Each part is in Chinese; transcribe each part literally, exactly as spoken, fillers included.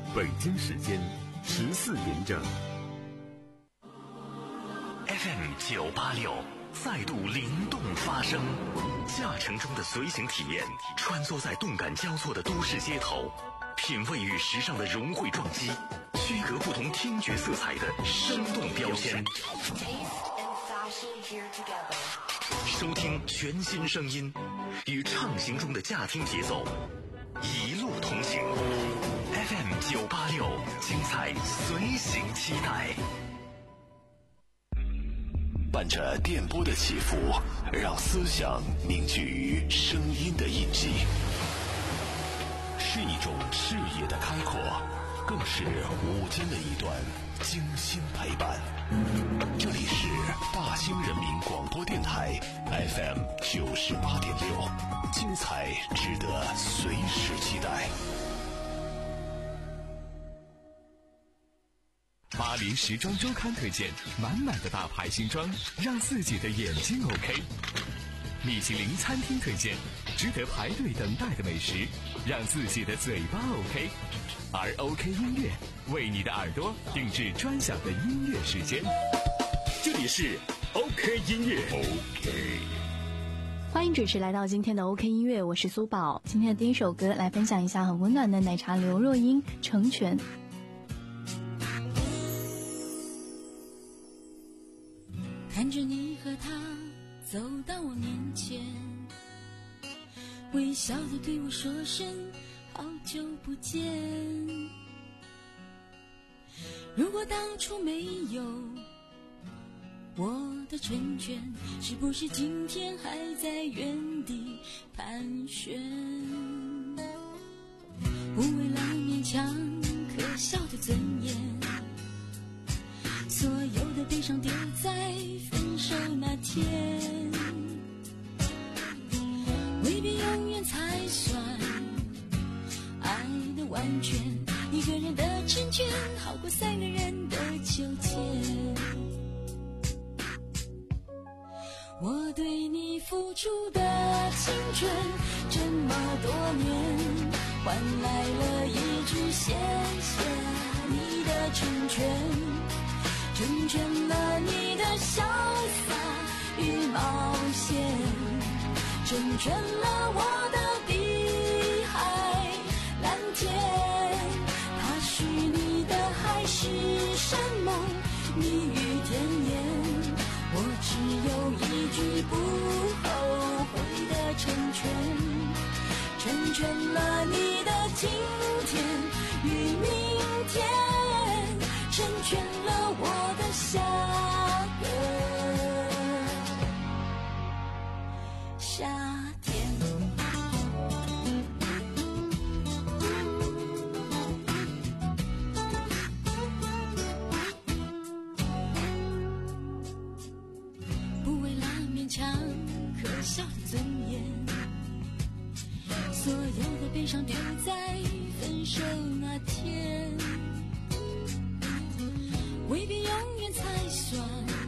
北京时间十四点整。 F M 九八六再度灵动发声，驾乘中的随行体验，穿梭在动感交错的都市街头，品味与时尚的融汇撞击，区隔不同听觉色彩的生动标签。收听全新声音，与畅行中的驾听节奏一路同行。F M 九八六，精彩随行期待。 伴着电波的起伏，让思想凝聚于声音的印记，是一种视野的开阔，更是午间的一段精心陪伴。这里是大兴人民广播电台 F M 九十八点六，精彩值得随时期待。 巴黎时装周刊推荐满满的大牌新装，让自己的眼睛 OK。米其林餐厅推荐值得排队等待的美食，让自己的嘴巴 OK。而 OK 音乐为你的耳朵定制专享的音乐时间。这里是 OK 音乐 OK。 欢迎准时来到今天的 OK 音乐，我是苏宝。今天的第一首歌来分享一下很温暖的奶茶刘若英《成全》。 看着你和他走到我面前，微笑地对我说声好久不见。如果当初没有我的成全，是不是今天还在原地盘旋？不为了勉强可笑的尊严，所有的悲伤丢在分手那天，未必永远才算爱的完全，一个人的成全好过三个人的纠结。我对你付出的青春这么多年，换来了一句谢谢你的成全，成全了你的潇洒与冒险，成全了我的碧海蓝天。他许你的海誓山盟蜜语甜言，我只有一句不后悔的成全，成全了你的今天与明天，成全了我的下个夏天。不为了勉强可笑的尊严，所有的悲伤丢在分手那天，未必永远才算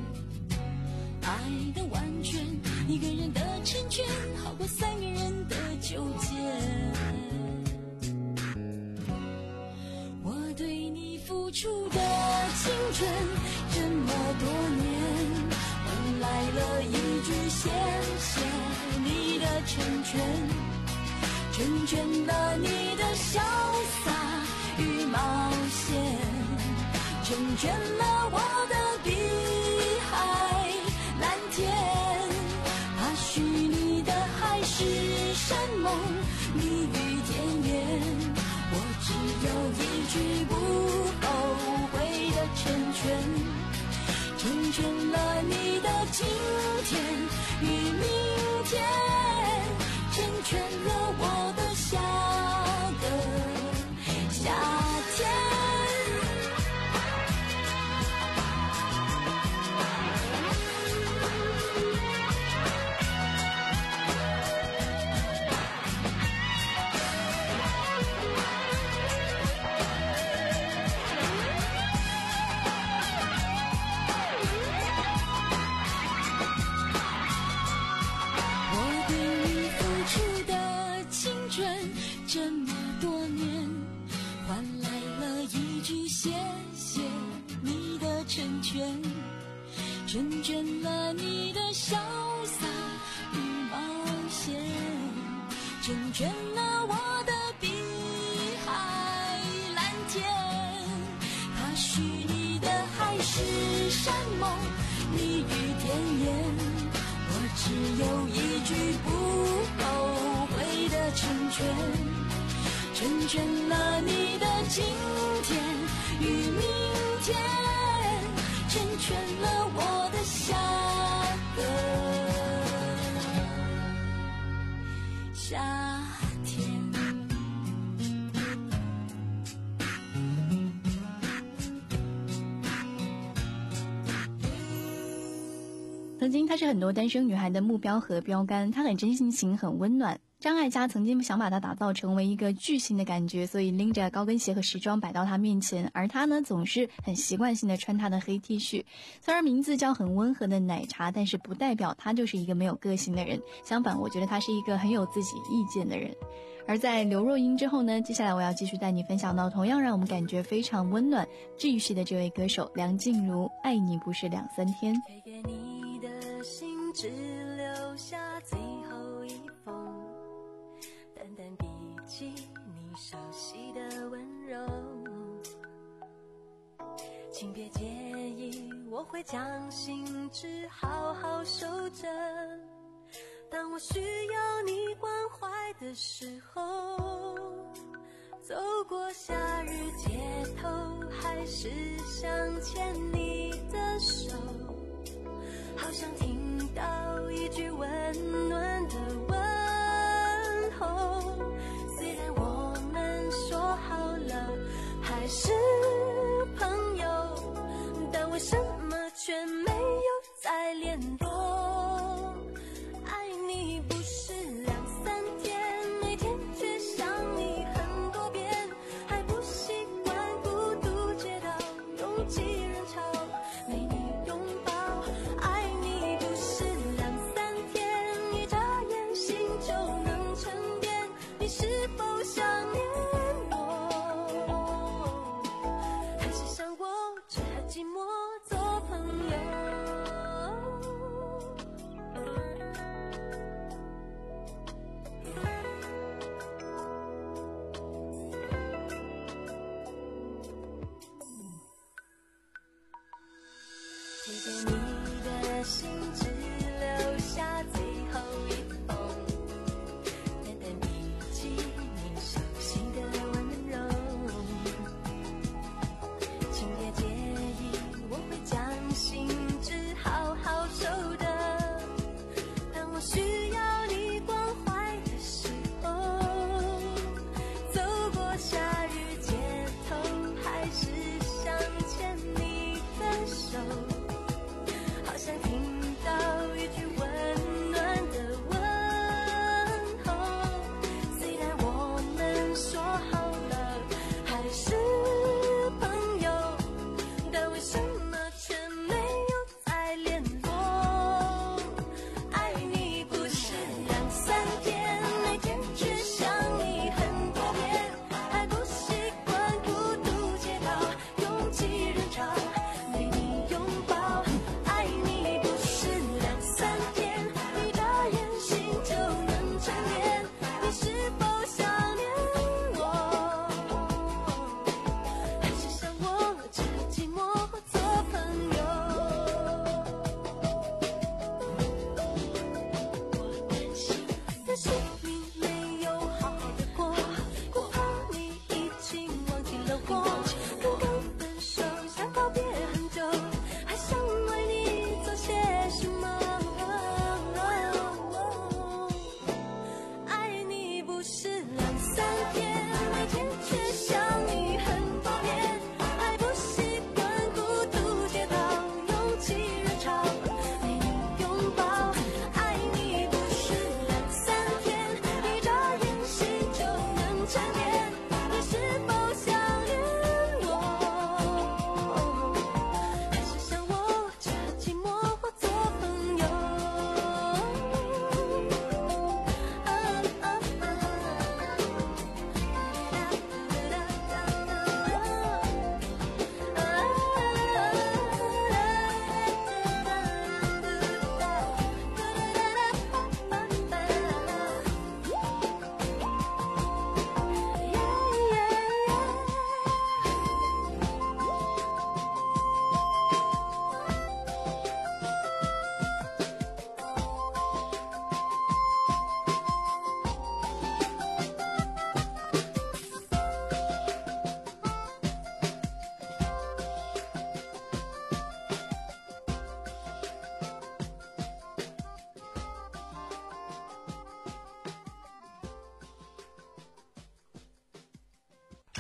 爱的完全，一个人的成全好过三个人的纠结。我对你付出的青春这么多年，换来了一句谢谢你的成全，成全了你的潇洒与冒险，成全了我的碧海蓝天。他许你的海誓山盟蜜语甜言，我只有一句不后悔的成全，成全了你的今天与明天，成全了我的下个夏天。 成全了你的潇洒与冒险，成全了我的碧海蓝天。它虚拟的海誓山盟，蜜语甜言，我只有一句不后悔的成全，成全了你的今天与明天，成全了我的下个夏天。 曾经她是很多单身女孩的目标和标杆，她很真性情，很温暖。张艾嘉曾经想把她打造成为一个巨星的感觉，所以拎着高跟鞋和时装摆到她面前，而她呢总是很习惯性的穿她的黑 T 恤。虽然名字叫很温和的奶茶，但是不代表她就是一个没有个性的人，相反我觉得她是一个很有自己意见的人。而在刘若英之后呢，接下来我要继续带你分享到同样让我们感觉非常温暖治愈系的这位歌手梁静茹，爱你不是两三天。 推给你的信只留下最后一封，淡淡笔记你熟悉的温柔，请别介意，我会将信纸好好收着，当我需要你关怀的时候，走过夏日街头，还是想牵你的手，好想听到一句温暖的问候。虽然我们说好了还是朋友，但为什么却没有再联络？爱你不是两三天，每天却想你很多遍，还不习惯孤独街道拥挤人潮，没你拥抱。爱你不是两三天，一眨眼心就能沉淀，你是否想念我？还是想我只和寂寞做朋友？推给你的信只留下最后一封，淡淡笔记你熟悉的温柔，请别介意，我会将信纸好好收着，当我需要你关怀的时候，走过夏日街头，还是想牵你的手，好想听到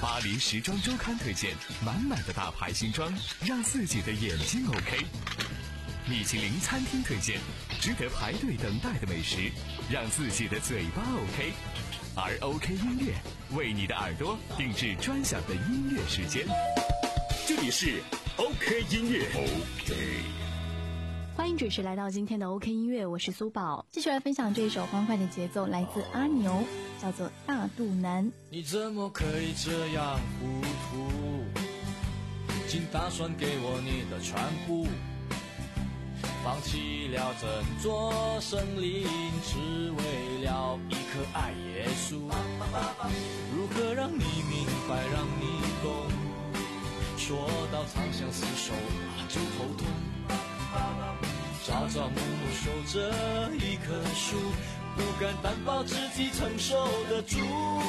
巴黎时装周刊推荐满满的大牌新装，让自己的眼睛 OK。米其林餐厅推荐值得排队等待的美食，让自己的嘴巴 OK。而 OK 音乐为你的耳朵定制专享的音乐时间。 这里是 OK 音乐 OK。 欢迎准时来到今天的 OK 音乐，我是苏宝，继续来分享这一首欢快的节奏，来自阿牛，叫做《大肚腩》。 你怎么可以这样糊涂？竟打算给我你的全部，放弃了整座森林，只为了一颗爱耶稣。如何让你明白，让你懂？说到长相厮守就头痛。朝朝暮暮守着一棵树，不敢担保自己承受得住。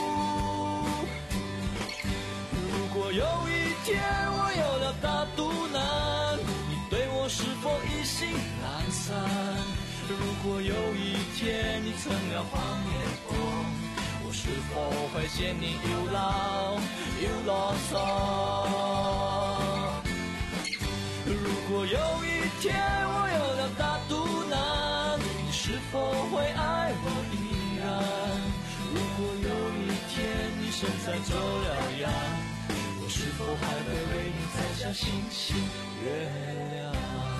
如果有一天我有了大肚腩，你对我是否意兴阑珊？如果有一天你成了黄面婆，我是否会嫌你又老又啰嗦？如果有一天我有了大肚腩，你是否会爱我依然？如果有一天你身材走了样，我是否还会为你摘下星星月亮？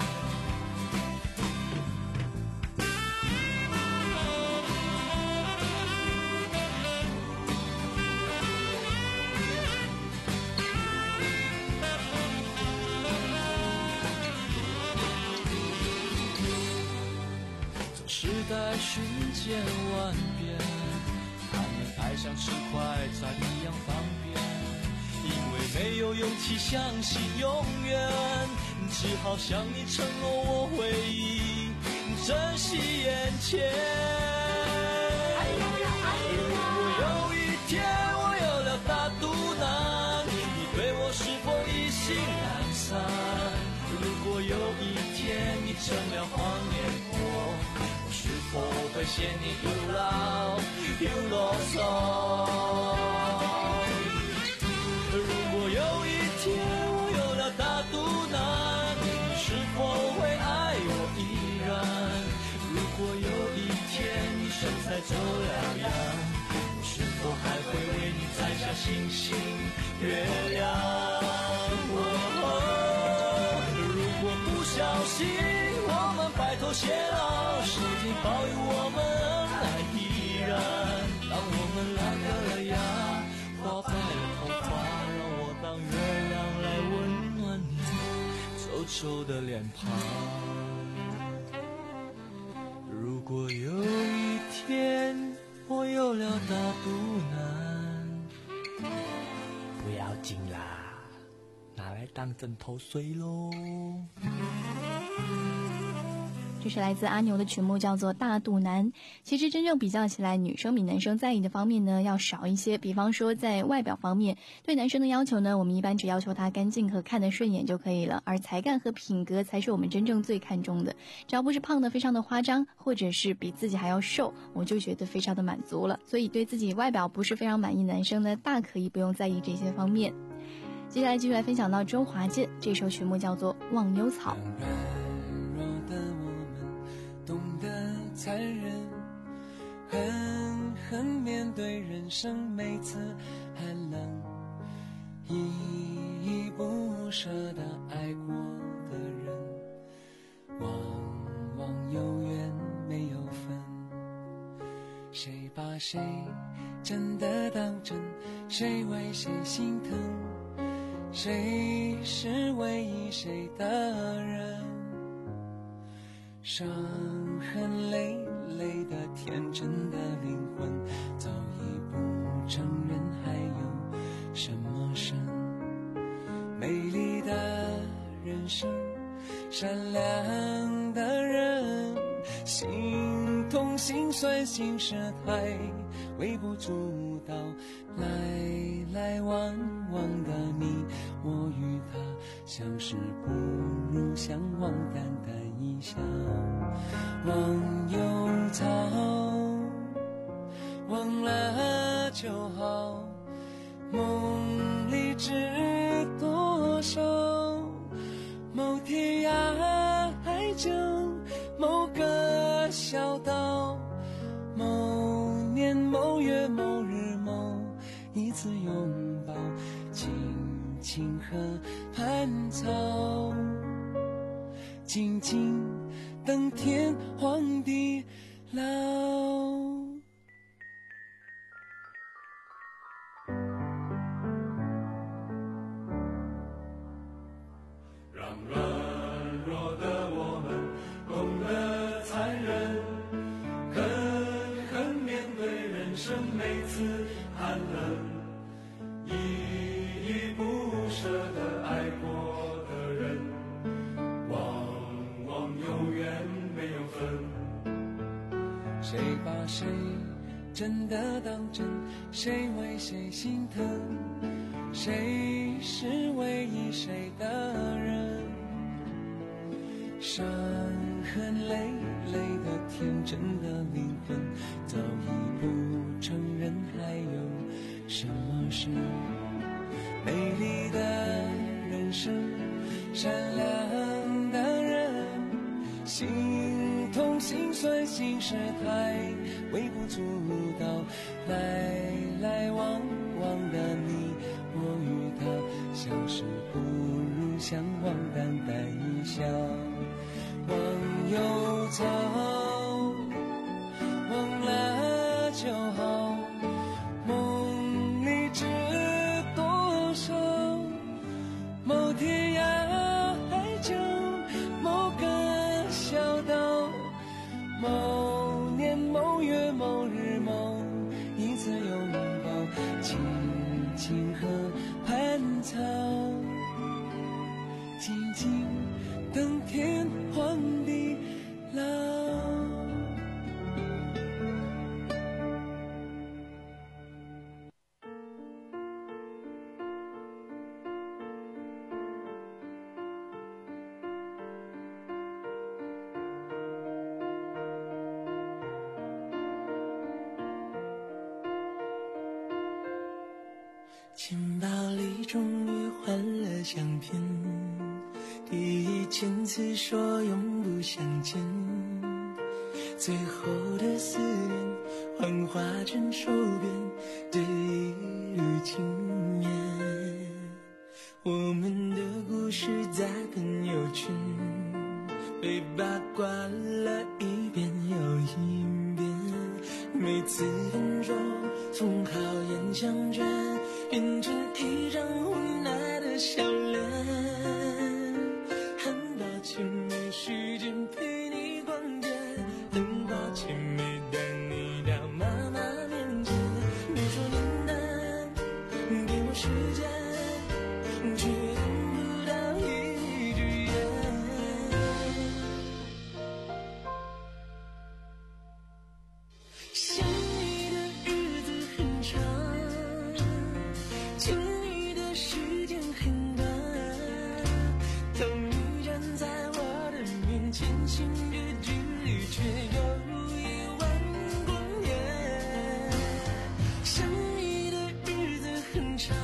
时代瞬间万变，他们爱像吃快餐一样方便，因为没有勇气相信永远，只好向你承诺我会珍惜眼前。如果有一天我有了大肚腩，你对我是否意兴阑珊？如果有一天你成了黄脸婆，是否会嫌你又老又啰嗦？如果有一天我有了大肚腩，你是否会爱我依然？如果有一天你身材走了样，我是否还会为你摘下星星月亮？哦，如果不小心我们白头偕老，时间保佑我们恩爱依然。当我们烂掉了牙，花白了头发，让我当月亮来温暖你皱皱的脸庞。如果有一天我有了大肚腩，不要紧啦，拿来当枕头睡咯。 这是来自阿牛的曲目，叫做《大肚腩》。其实真正比较起来，女生比男生在意的方面呢要少一些。比方说在外表方面，对男生的要求呢，我们一般只要求他干净和看得顺眼就可以了，而才干和品格才是我们真正最看重的。只要不是胖得非常的夸张，或者是比自己还要瘦，我就觉得非常的满足了。所以对自己外表不是非常满意，男生呢大可以不用在意这些方面。接下来继续来分享到周华健，这首曲目叫做《忘忧草》。 懂得残忍，狠狠面对人生每次寒冷，依依不舍地爱过的人，往往有缘没有分。谁把谁真的当真？谁为谁心疼？谁是唯一谁的人？伤痕累累的天真的灵魂，早已不承认还有什么神。美丽的人生，善良的人，心痛心酸心事太微不足道，来来往往的你我与他，相识不如相忘，淡淡一笑。忘忧草，忘了就好，梦清河畔草，静静等天荒地老。 让软弱的我们懂得残忍，狠狠面对人生每次寒冷，依依不舍的爱过的人，往往永远没有分。 谁把谁真的当真，谁为谁心疼，谁是唯一谁的人，伤痕累累的天真的灵魂，早已不承认还有什么是美丽的人生。善良的人，心痛心酸心事太微不足道，来来往往的你我与他，相识不如相忘，淡淡一笑。忘忧草，忘了就好，梦里知多少，某天涯海角，某个小岛，某年某月某日某一次拥抱，静静河畔草，静静等天荒地老。 钱包里终于换了相片，第一千次说永不相见，最后的思念幻化成手边的一缕轻烟。我们的故事在朋友圈被八卦了一遍又一遍，每次分手从考验相卷变成一张无奈的笑脸。很抱歉没时间陪你逛街，很抱歉没带你到妈妈面前。别说你难，给我时间，却等不到一句言。想你的日子很长，亲你的时间很短，当你站在我的面前，心的距离却有一万公里。想你的日子很长，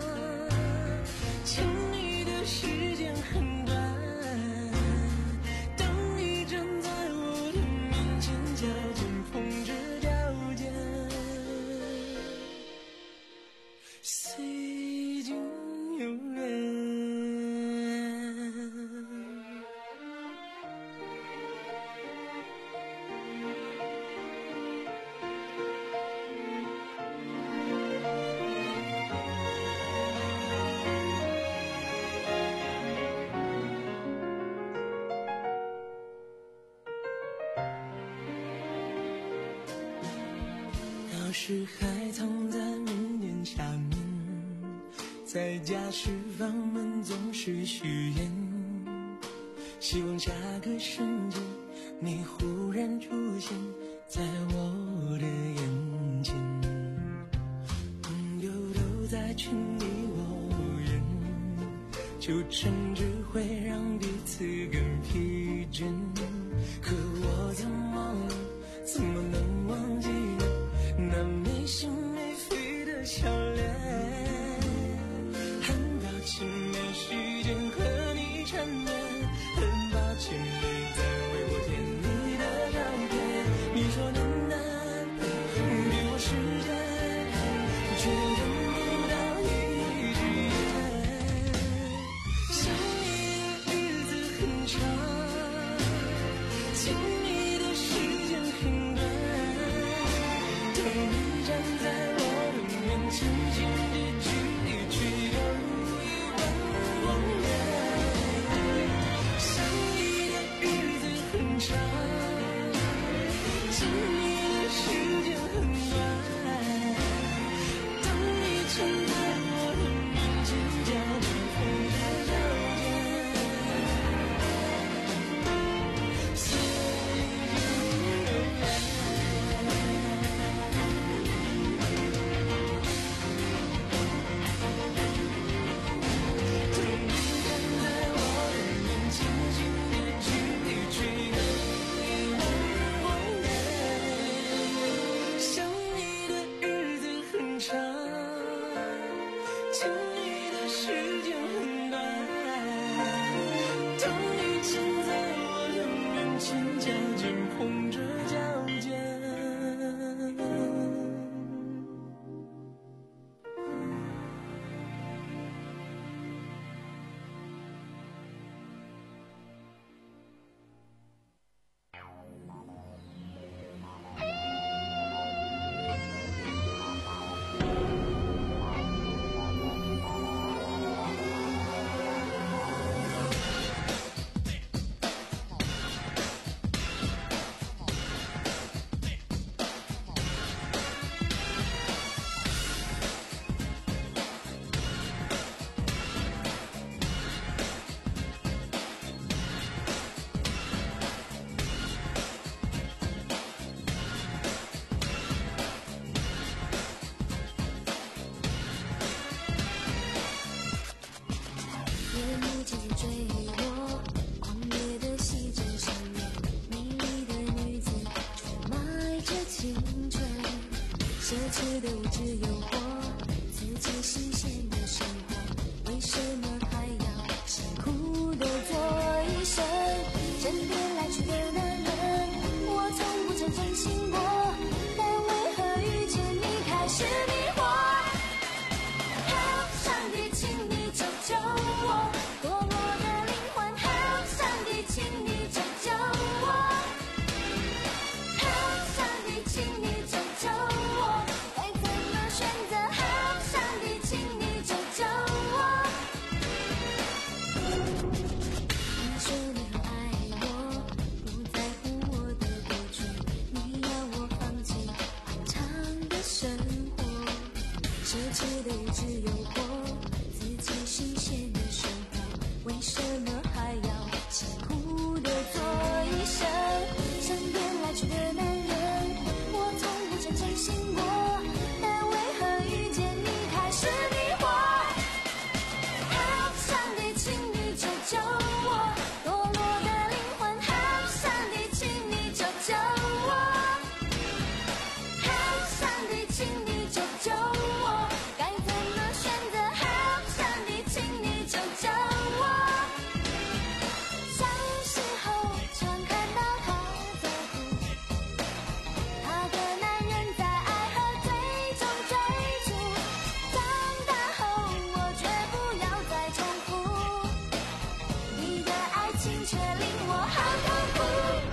亲你的时间很短，当你站在我的面前，脚尖碰着脚尖，虽经有缘。钥匙还藏在门帘下面，在家时房门总是虚掩，希望下个瞬间你忽然出现在我的眼前。朋友都在劝你我远，就趁只会让彼此更疲倦。可我怎么怎么能忘记那没心没肺的笑脸？很抱歉没时间和你缠绵，很抱歉没再为我填你的照片。你说能难，给我时间，却等不到一句言。 追我，狂野的戏镇上面，美丽的女子出卖着青春，奢侈的物质诱惑，自己新鲜的生活，为什么还要辛苦的做一生？身边来去的男人，我从不曾真心过，但为何遇见你开始迷惑？好，上帝，请你救救我，堕落的灵魂，好，上帝，请你救救我，好，上帝，请你救救我，该怎么选择？好，上帝，请你救救我。你说你很爱我，不在乎我的过去，你要我放弃安常的生活，奢侈的物质诱惑，自己新鲜的生活，为什么还要辛苦的做一生？身边来去的男人，我从不曾真心过，但为何遇见你开始迷惑？好，上帝，请你救救我，堕落的灵魂，好，上帝，请你救救我，好，上帝，请你救救我，该怎么选择？好，上帝，请你救救我。小时候常看到他走路，他的男人在爱和醉中追逐，长大后我绝不要再重复，你的爱情却令我好痛苦。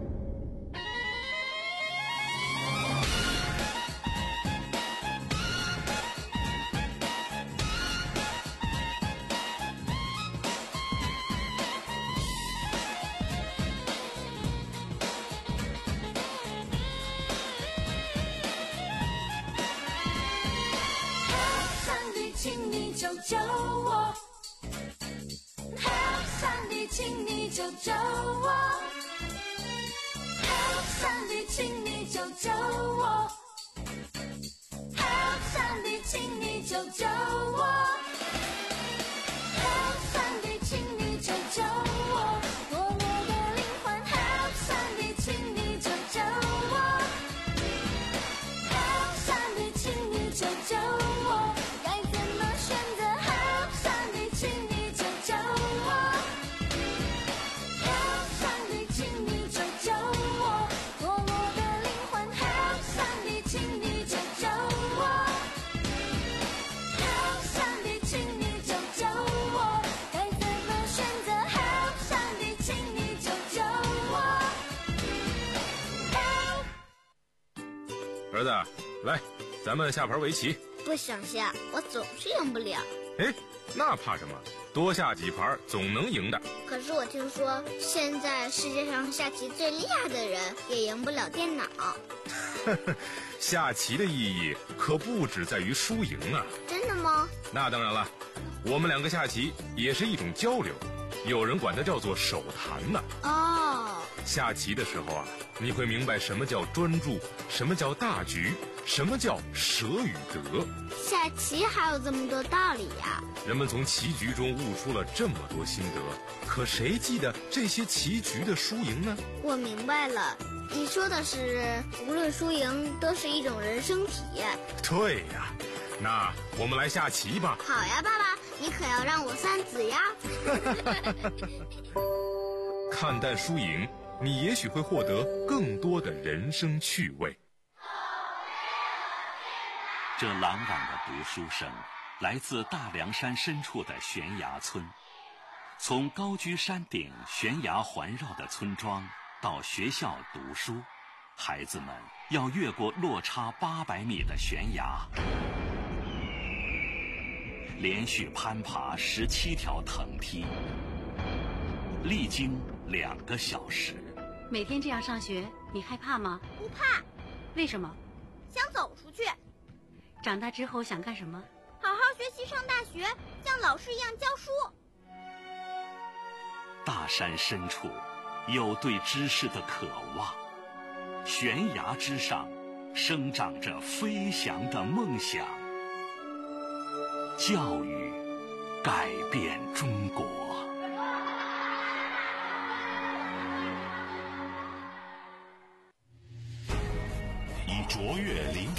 好，上帝，请你救救我，好，上帝，请你救救我，好，上帝，请你救救我，好，上帝，请你救救我，好，上帝，请你救救我，堕落的灵魂，好，上帝，请你救救我，好，上帝，请你救救我，该怎么选择？好，上帝，请你救救我，好，上帝，请你救救我，堕落的灵魂，好，上帝，请你救救我，好，上帝，请你救救我，该怎么选择？好，上帝，请你救救我，好。 儿子，来，咱们下盘围棋。 不想下，我总是赢不了。 哎，那怕什么？多下几盘总能赢的。 可是我听说，现在世界上下棋最厉害的人也赢不了电脑。 下棋的意义可不只在于输赢啊。 真的吗？ 那当然了，我们两个下棋也是一种交流，有人管它叫做手谈呢。 哦， 下棋的时候啊，你会明白什么叫专注，什么叫大局，什么叫舍与得。 下棋还有这么多道理呀！ 人们从棋局中悟出了这么多心得，可谁记得这些棋局的输赢呢？ 我明白了，你说的是无论输赢都是一种人生体验。 对呀，那我们来下棋吧。 好呀，爸爸，你可要让我三子呀。 看淡输赢，你也许会获得更多的人生趣味。 这朗朗的读书声来自大凉山深处的悬崖村，从高居山顶悬崖环绕的村庄到学校读书，孩子们要越过落差八百米的悬崖，连续攀爬十七条藤梯，历经两个小时。 每天这样上学，你害怕吗？ 不怕。 为什么？ 想走出去。 长大之后想干什么？ 好好学习，上大学，像老师一样教书。 大山深处有对知识的渴望，悬崖之上生长着飞翔的梦想。教育改变中国。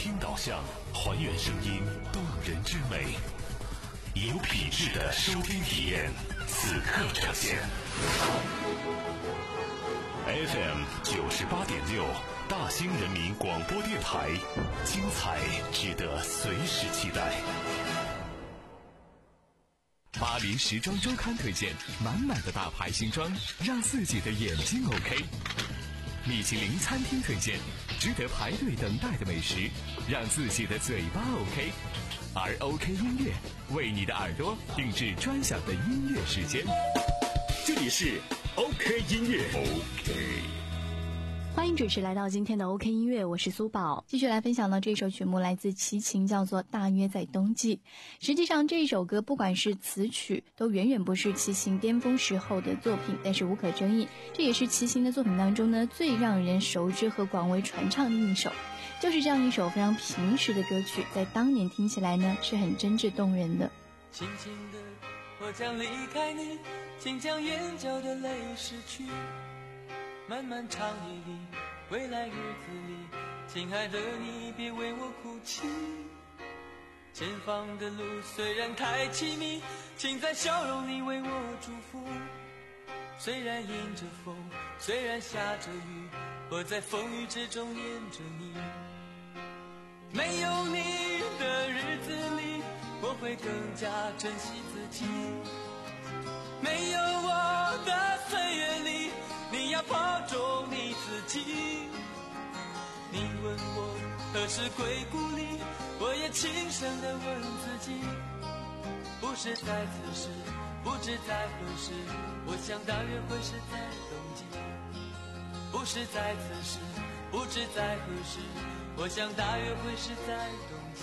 听导向，还原声音动人之美，有品质的收听体验，此刻呈现。F M 九十八点六，大兴人民广播电台，精彩值得随时期待。 巴黎时装周刊推荐，满满的大牌新装，让自己的眼睛 OK。米其林餐厅推荐，值得排队等待的美食，让自己的嘴巴 OK。而 OK 音乐为你的耳朵定制专享的音乐时间。 这里是 OK 音乐 OK。 欢迎准时来到今天的 OK 音乐，我是苏宝，继续来分享的这首曲目来自齐秦，叫做《大约在冬季》。实际上这首歌不管是词曲都远远不是齐秦巅峰时候的作品，但是无可争议，这也是齐秦的作品当中呢最让人熟知和广为传唱的一首。就是这样一首非常平实的歌曲，在当年听起来呢是很真挚动人的。 轻轻的我将离开你，请将眼角的泪拭去，漫漫长夜里，未来日子里，亲爱的你别为我哭泣。前方的路虽然太凄迷，请在笑容里为我祝福。虽然迎着风，虽然下着雨，我在风雨之中念着你。没有你的日子里，我会更加珍惜自己。没有我的岁月里，你要保重你自己。你问我何时归故里，我也轻声地问自己。不是在此时，不知在何时，我想大约会是在冬季。不是在此时，不知在何时，我想大约会是在冬季。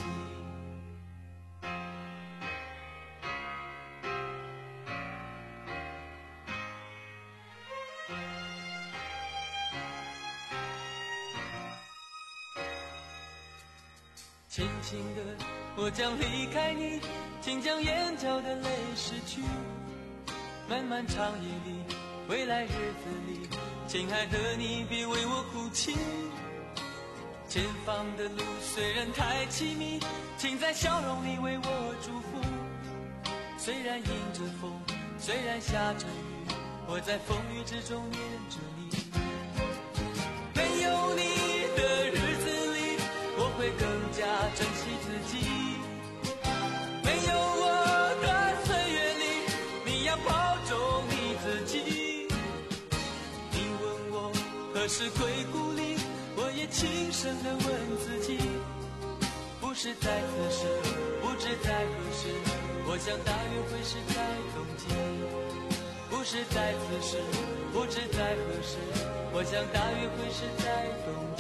轻轻的我将离开你，请将眼角的泪拭去。漫漫长夜里，未来日子里，亲爱的你别为我哭泣。前方的路虽然太凄迷，请在笑容里为我祝福。虽然迎着风，虽然下着雨，我在风雨之中念着你。没有你的日子里，我会更加珍惜自己。没有我的岁月里，你要保重你自己。你问我何时归故里，我也轻声地问自己。不是在此时，不知在何时，我想大约会是在冬季。不是在此时，不知在何时，我想大约会是在冬季。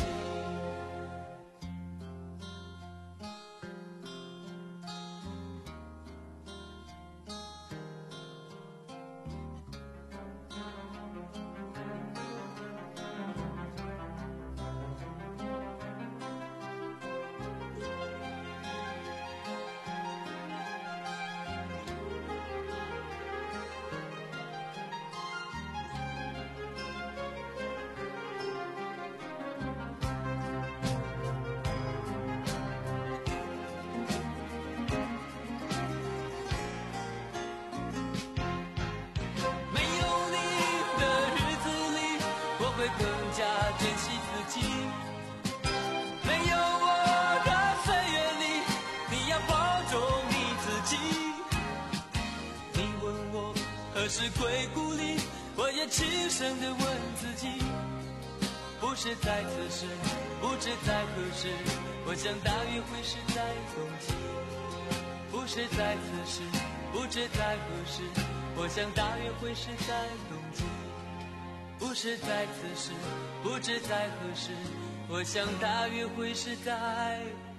会更加珍惜自己。没有我的岁月里，你要保重你自己。你问我何时归故里，我也轻声地问自己。不是在此时，不知在何时，我想大约会是在冬季。不是在此时，不知在何时，我想大约会是在冬季。不是在此时，不知在何时，我想大约会是在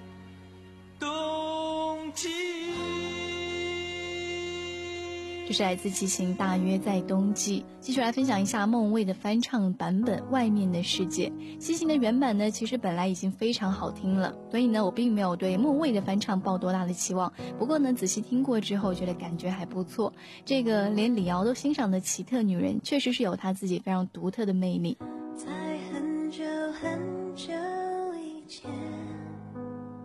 冬季。 这是来自齐秦《大约在冬季》。继续来分享一下孟蔚的翻唱版本《外面的世界》。齐秦的原版呢，其实本来已经非常好听了，所以呢，我并没有对孟蔚的翻唱抱多大的期望。不过呢，仔细听过之后，觉得感觉还不错。这个连李敖都欣赏的奇特女人，确实是有她自己非常独特的魅力。 在很久很久以前，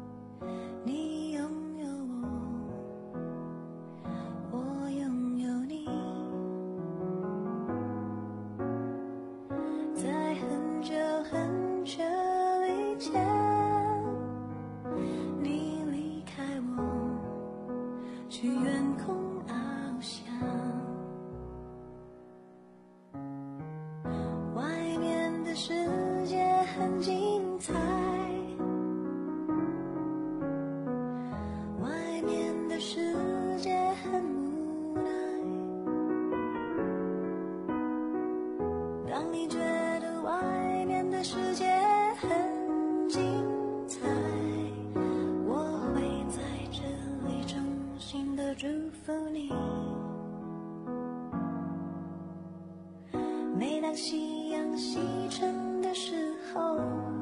当夕阳西沉的时候，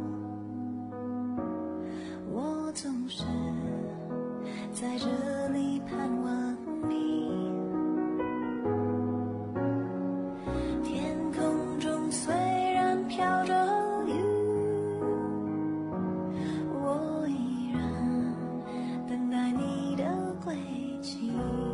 我总是在这里盼望你。天空中虽然飘着雨，我依然等待你的归期。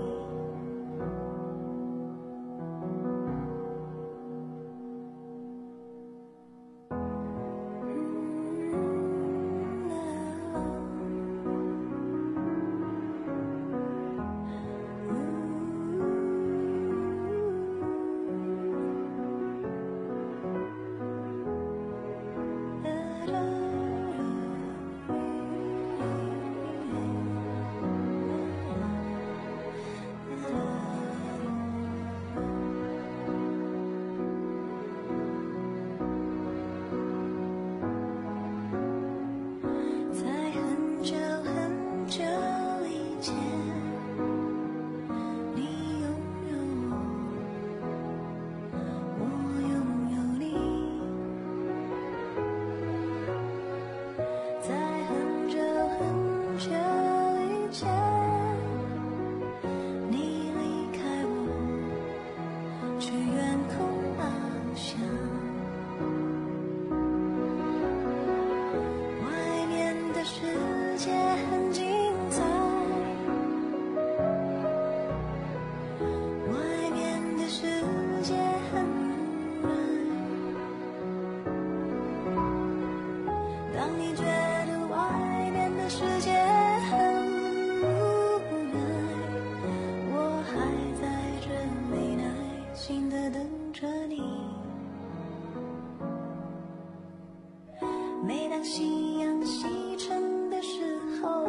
每当夕阳西沉的时候，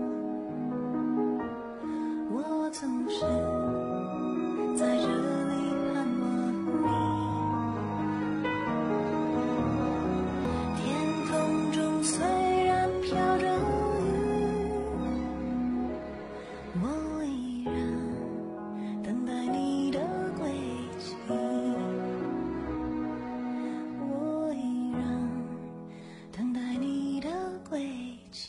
我总是在这里盼望你。天空中虽然飘着雨，我依然等待你的归期。我依然等待你的归期。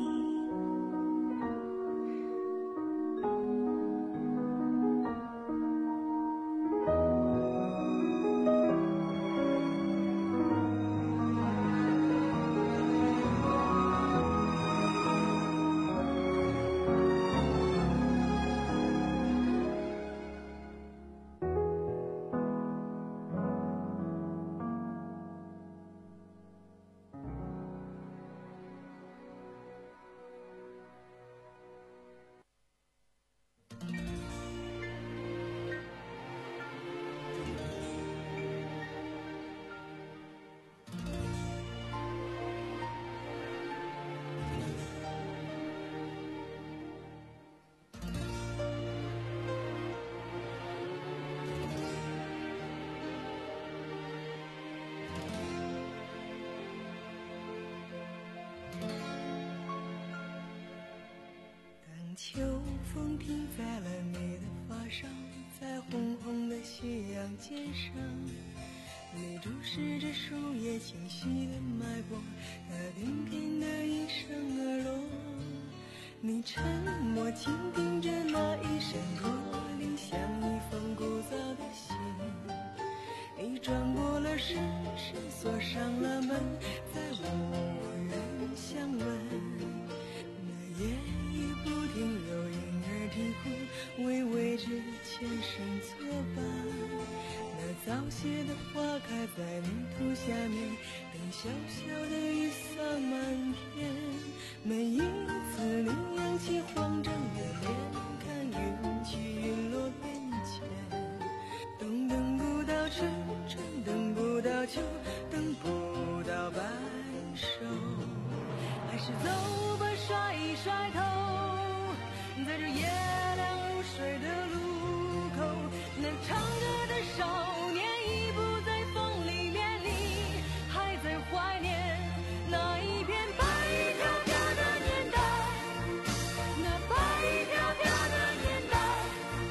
秋风停在了你的发梢，在红红的夕阳肩上，你注视着树叶清晰的脉搏，那点点的应声而落。你沉默倾听着那一声驼铃，像一封古早的信。你转过了身，是锁上了门，再无人相问。那夜不停有婴儿啼哭，为未知前生作伴。那早谢的花开在泥土下面，等小小的雨洒满天。每一次你扬起慌张的脸，看云起云落变迁。冬等不到春，春等不到秋，等不到白首，还是走吧，甩一甩头，在这夜凉如水的路口，那唱歌的少年已不在风里面，你还在怀念那一片白衣飘飘的年代，那白衣飘飘的年代。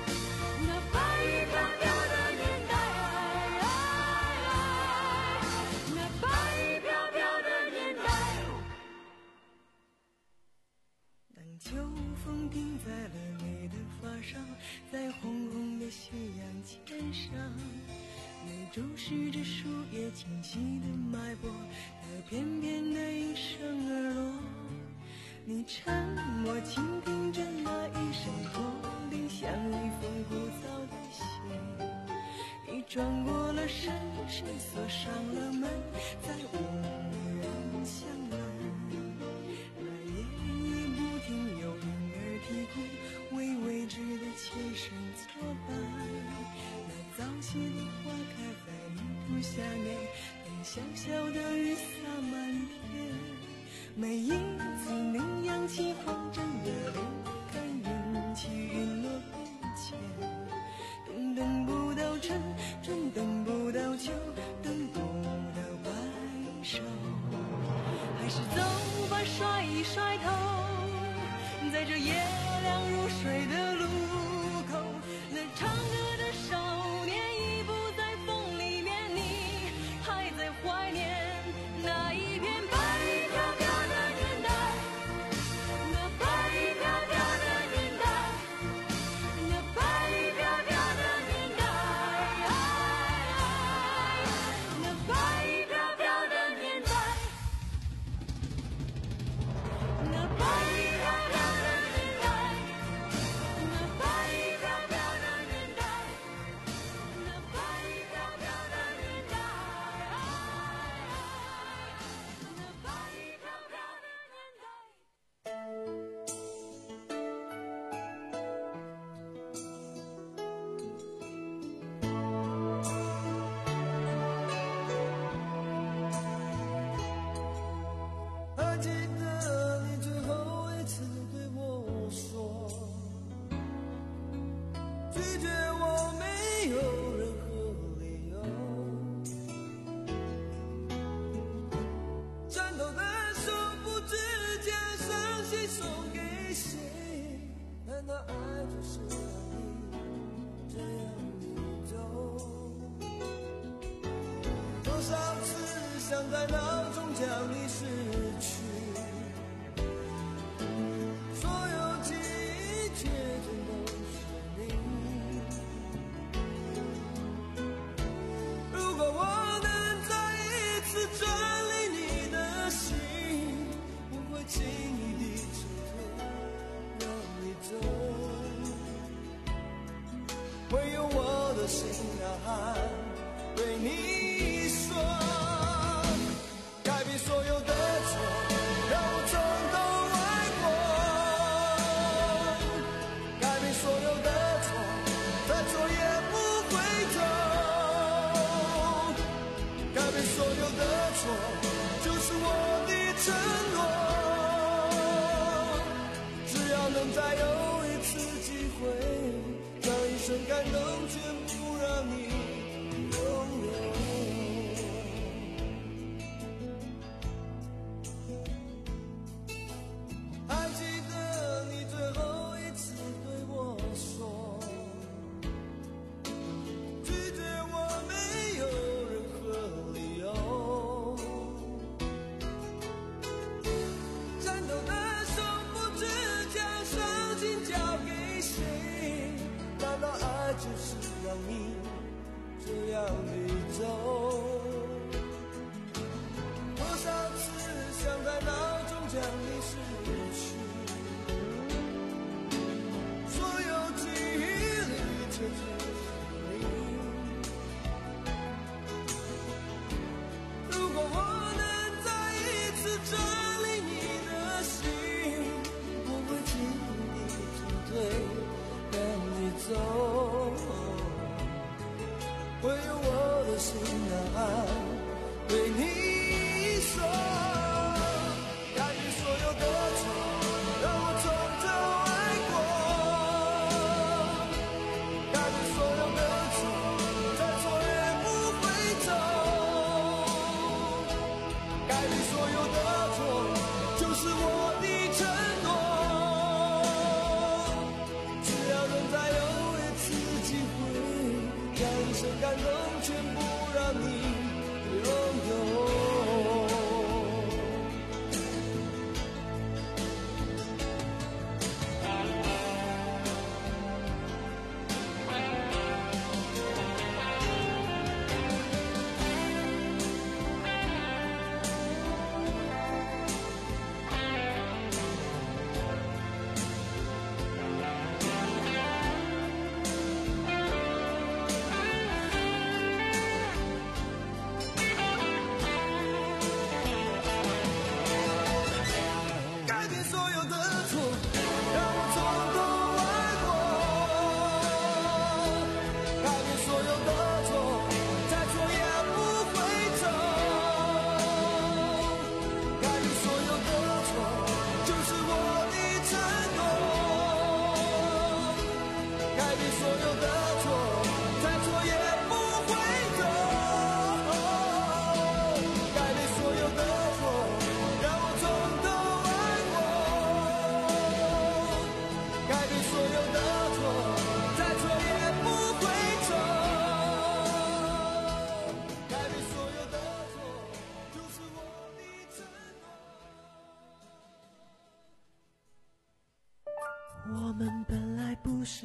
在红红的夕阳肩上，你注视着树叶清晰的脉搏，它翩翩地应声而落。你沉默倾听着那一声驼铃，像一封古早的信。你转过了身，身锁上了门，再无人相问。那夜夜不停有婴儿啼哭，为未知的前生作伴。那早谢的花开在泥土下面，等小小的雨洒满天。每一次你扬起黄针的脸，看云起云落变迁。冬等不到春，春等不到秋，等不到白首。还是走吧，甩一甩头，在这夜凉如水的路口，那唱歌的少年已不在风里面，你还在怀念那一片白飘飘的年代，那白飘飘的年代，那白飘飘的年代，那白飘飘的年代，那白飘飘的年代，那白飘飘的年代，那白飘飘的年代，那白飘飘的年代。 还记得你最后一次对我说，拒绝我没有任何理由，颤抖的手不知将伤心送给谁，难道爱就是让你这样离走？多少次想在脑中将你失去，所有记忆却全都是你。如果我能再一次转离你的心，不会轻易地撤退，让你走。会用我的心呐喊对你说，改变所有的错，让我从头爱过。改变所有的错，再错也不会走。改变所有的错，就是我的承诺。只要能再有一次机会，让一生感动全部让你拥有。还记得你最后一次对我说，拒绝我没有任何理由，颤抖的手不知将伤心交给谁，难道爱就是让你这样离走？多少次想在脑中将你失去，所有记忆里却只是你。如果我能再一次转离你的心，不会轻易地撤退，让你走。会用我的心呐喊对你说，改变所有的错，让我从头爱过。改变所有的错，再错也不会走。改变所有的错，就是我的承诺。只要能再有一次机会，让一生感动全部让你拥有。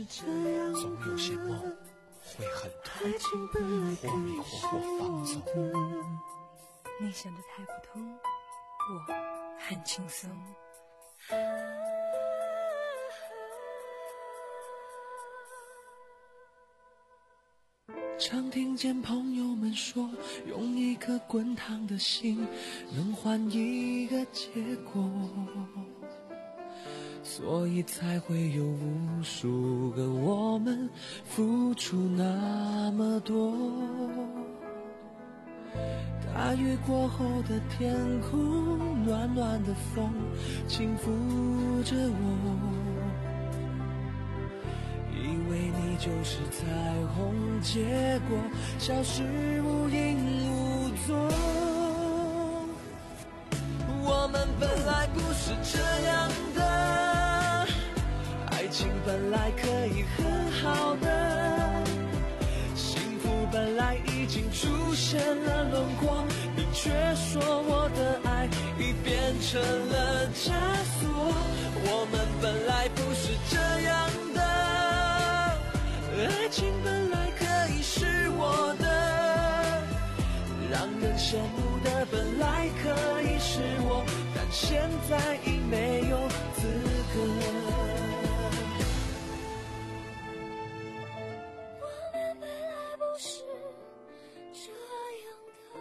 总有些梦会很痛，或迷惑或放纵。 你想的太普通，我很轻松。 常听见朋友们说，用一颗滚烫的心能换一个结果，所以才会有无数个我们付出那么多。大雨过后的天空，暖暖的风轻抚着我，以为你就是彩虹，结果消失无影无踪。我们本来不是这样的，爱情本来可以很好的，幸福本来已经出现了轮廓，你却说我的爱已变成了枷锁。我们本来不是这样的，爱情本来可以是我的，让人羡慕的本来可以是我，但现在已没有资格。 我们本来不是这样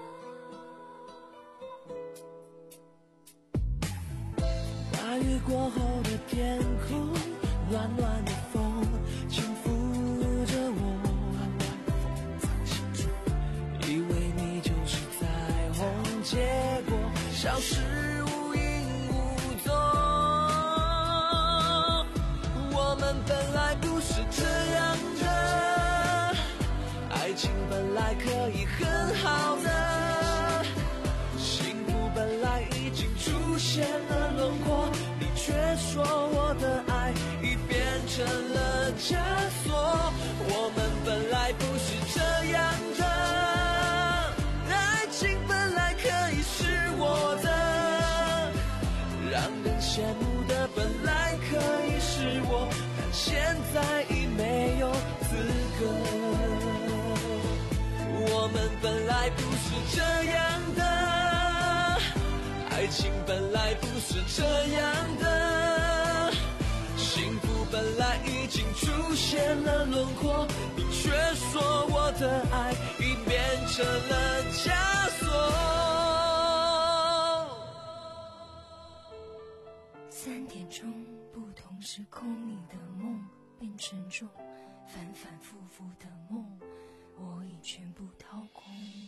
的。大雨过后的天空，暖暖的风轻抚着我，以为你就是彩虹，结果消失无影无踪。我们本来不是这样的，爱情本来可以很好的，幸福本来已经出现了轮廓，你却说我的爱已变成了枷锁。我们本来不是这样的，爱情本来可以是我的，让人羡慕的本来可以是我，但现在已没有资格。我们本来不是这样的，爱情本来不是这样的，幸福本来已经出现了轮廓，你却说我的爱已变成了枷锁。 三点钟，不同时空，你的梦变沉重，反反复复的梦，我已全部掏空。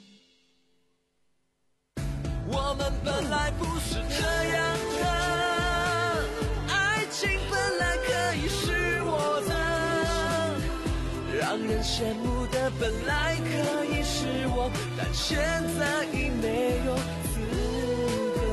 我们本来不是这样的，爱情本来可以是我的，让人羡慕的本来可以是我，但现在已没有资格。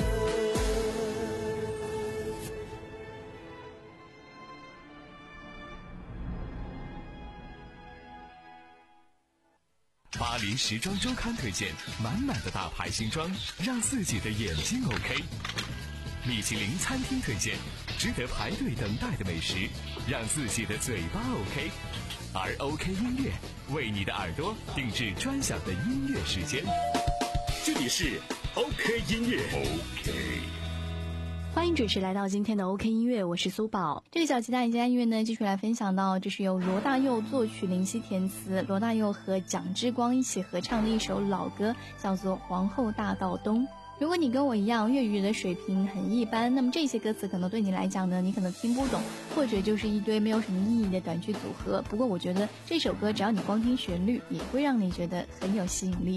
巴黎时装周刊推荐满满的大牌新装，让自己的眼睛 OK。米其林餐厅推荐值得排队等待的美食，让自己的嘴巴 OK。而 OK 音乐为你的耳朵定制专享的音乐时间。 这里是 OK 音乐 OK。 欢迎准时来到今天的 OK 音乐，我是苏宝。这个小鸡蛋一家音乐呢，继续来分享到，这是由罗大佑作曲、林夕填词，罗大佑和蒋之光一起合唱的一首老歌，叫做《皇后大道东》。如果你跟我一样粤语的水平很一般，那么这些歌词可能对你来讲呢，你可能听不懂，或者就是一堆没有什么意义的短句组合。不过我觉得这首歌只要你光听旋律，也会让你觉得很有吸引力。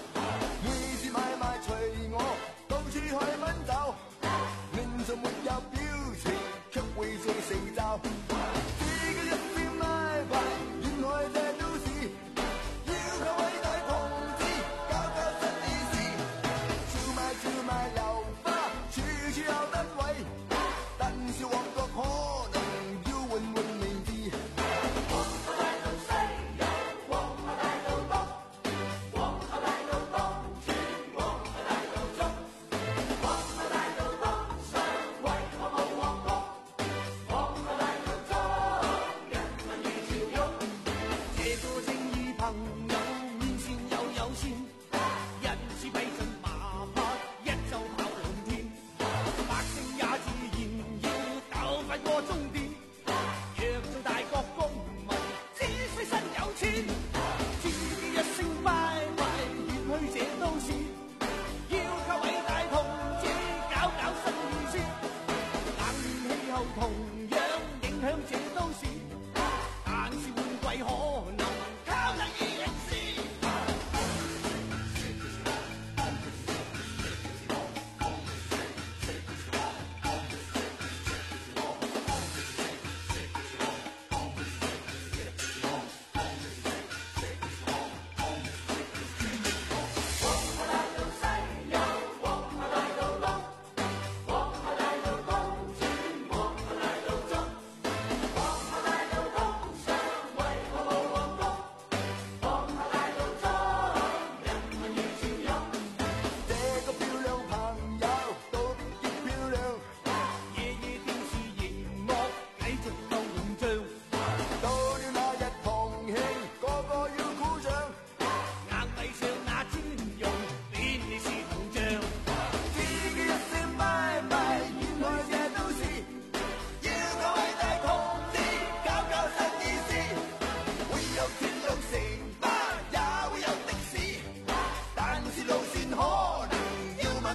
到處去奔走，年就沒有。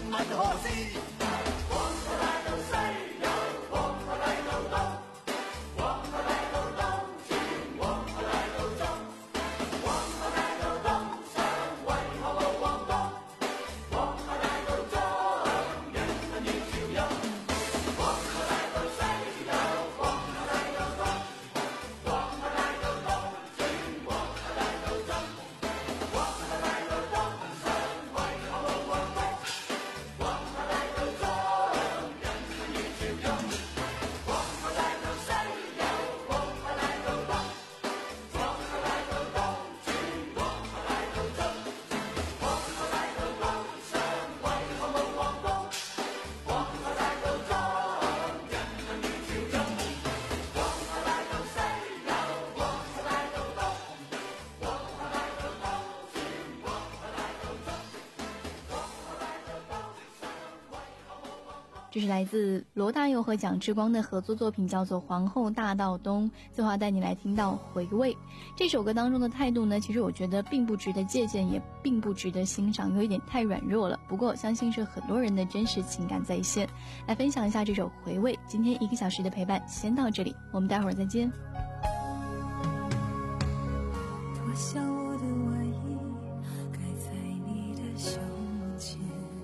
问何事？黄河来到西游，黄河来到东，黄河来到东泉，黄河来到中，黄河来到东上，为何冇往東？黃河來到中，人民要潮湧。黃河來到西遊，黃河來到東，黃河來到東泉，黃河來到中，黃河來到東上，為何冇往東？黃河來到中，人民要潮湧。黃河來到西遊，黃河來到東，黃河來到東泉，黃河來到中，黃河來到東上，為何冇往東？黃河來到中，人民要潮湧。黃河來到西遊，黃河來到東，黃河來到東泉，黃河來到中，黃河來到東上，為何冇往東？ 这是来自罗大佑和蒋志光的合作作品，叫做《皇后大道东》。最后要带你来听到《回味》这首歌当中的态度呢，其实我觉得并不值得借鉴，也并不值得欣赏，有一点太软弱了。不过相信是很多人的真实情感在线。来分享一下这首《回味》。今天一个小时的陪伴先到这里，我们待会儿再见。 脱下我的外衣，盖在你的胸前。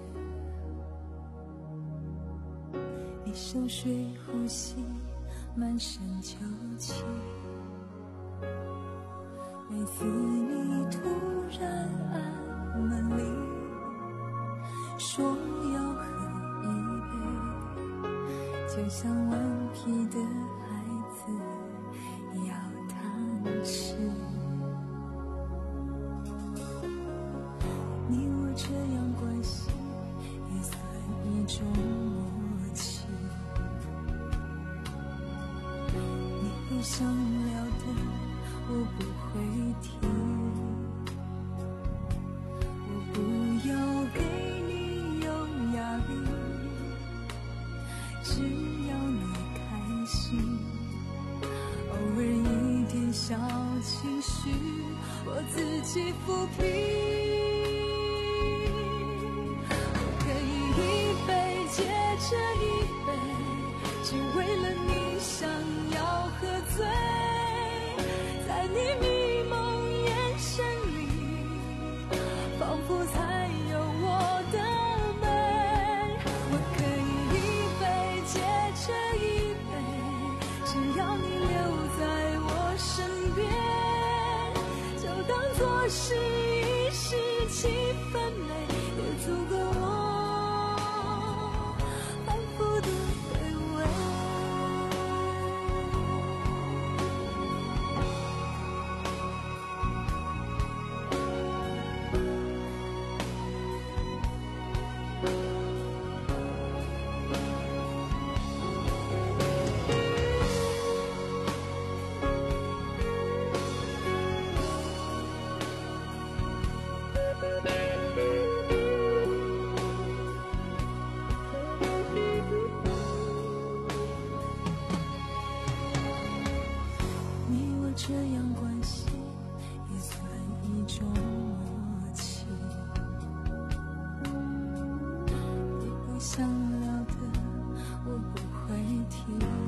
你深睡呼吸，满身酒气。每次你突然按门铃，说要喝一杯，就像顽皮的孩子要糖吃。你我这样关系也算一种默契。你不想聊的我不会提，我不要给你有压力，只要你开心。偶尔一点小情绪，我自己抚平。接着一杯，只为了你想要喝醉，在你迷蒙眼神里，仿佛才有我的美。我可以一杯接着一杯，只要你留在我身边，就当作是一时气氛美，也足够我这样关系也算一种默契。你不想聊的我不会提，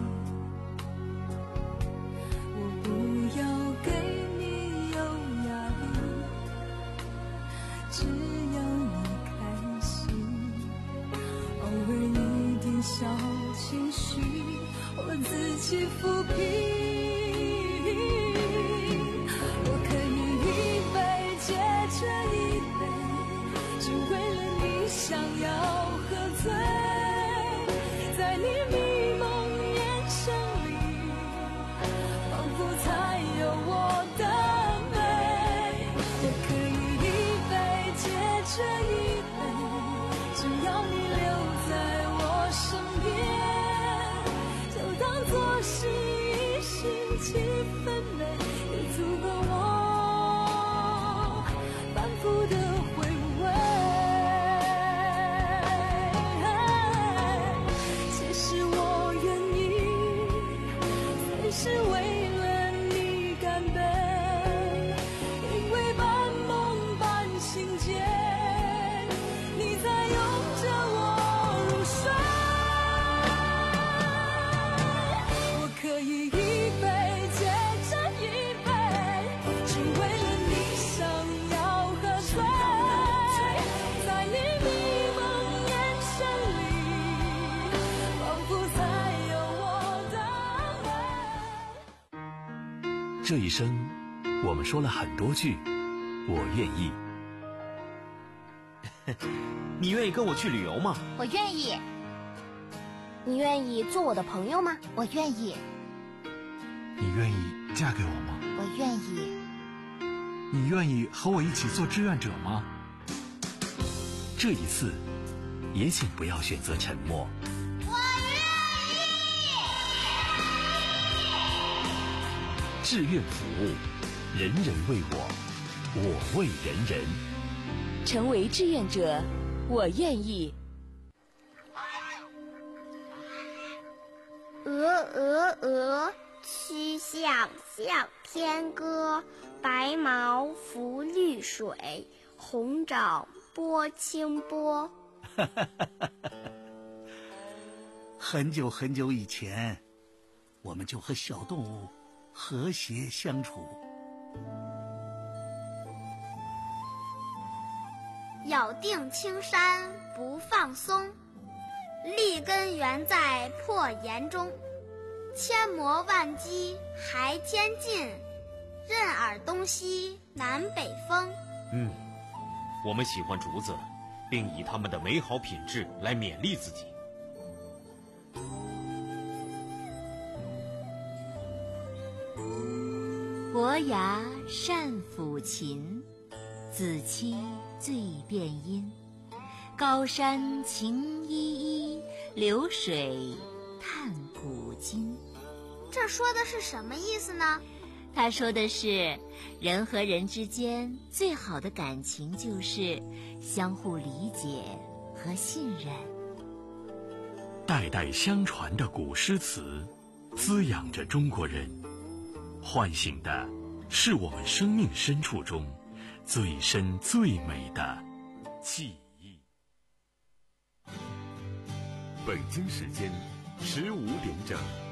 我不要给你有压力，只要你开心。偶尔一点小情绪，我自己抚平。想要喝醉，在你迷蒙眼神里，仿佛才有我的美。我可以一杯接着一杯，只要你留在我身边，就当作是一时气氛美，也足够我反复的回味。是为了你干杯，因为半梦半醒间，你在拥着我。 这一生，我们说了很多句我愿意。 你愿意跟我去旅游吗？ 我愿意。 你愿意做我的朋友吗？ 我愿意。 你愿意嫁给我吗？ 我愿意。 你愿意和我一起做志愿者吗？ 这一次，也请不要选择沉默。 我愿意。志愿服务，人人为我，我为人人。 成为志愿者，我愿意。 鹅鹅鹅，曲项向天歌。白毛浮绿水，红掌拨清波。 很久很久以前，我们就和小动物和谐相处。 咬定青山不放松，立根原在破岩中。千磨万击还天进，任尔东西南北风。 嗯，我们喜欢竹子，并以它们的美好品质来勉励自己。 伯牙善抚琴，子期最辨音。高山晴依依，流水叹古今。 这说的是什么意思呢？ 他说的是，人和人之间最好的感情就是相互理解和信任。 代代相传的古诗词，滋养着中国人，唤醒的是我们生命深处中最深最美的记忆。 北京时间十五点整。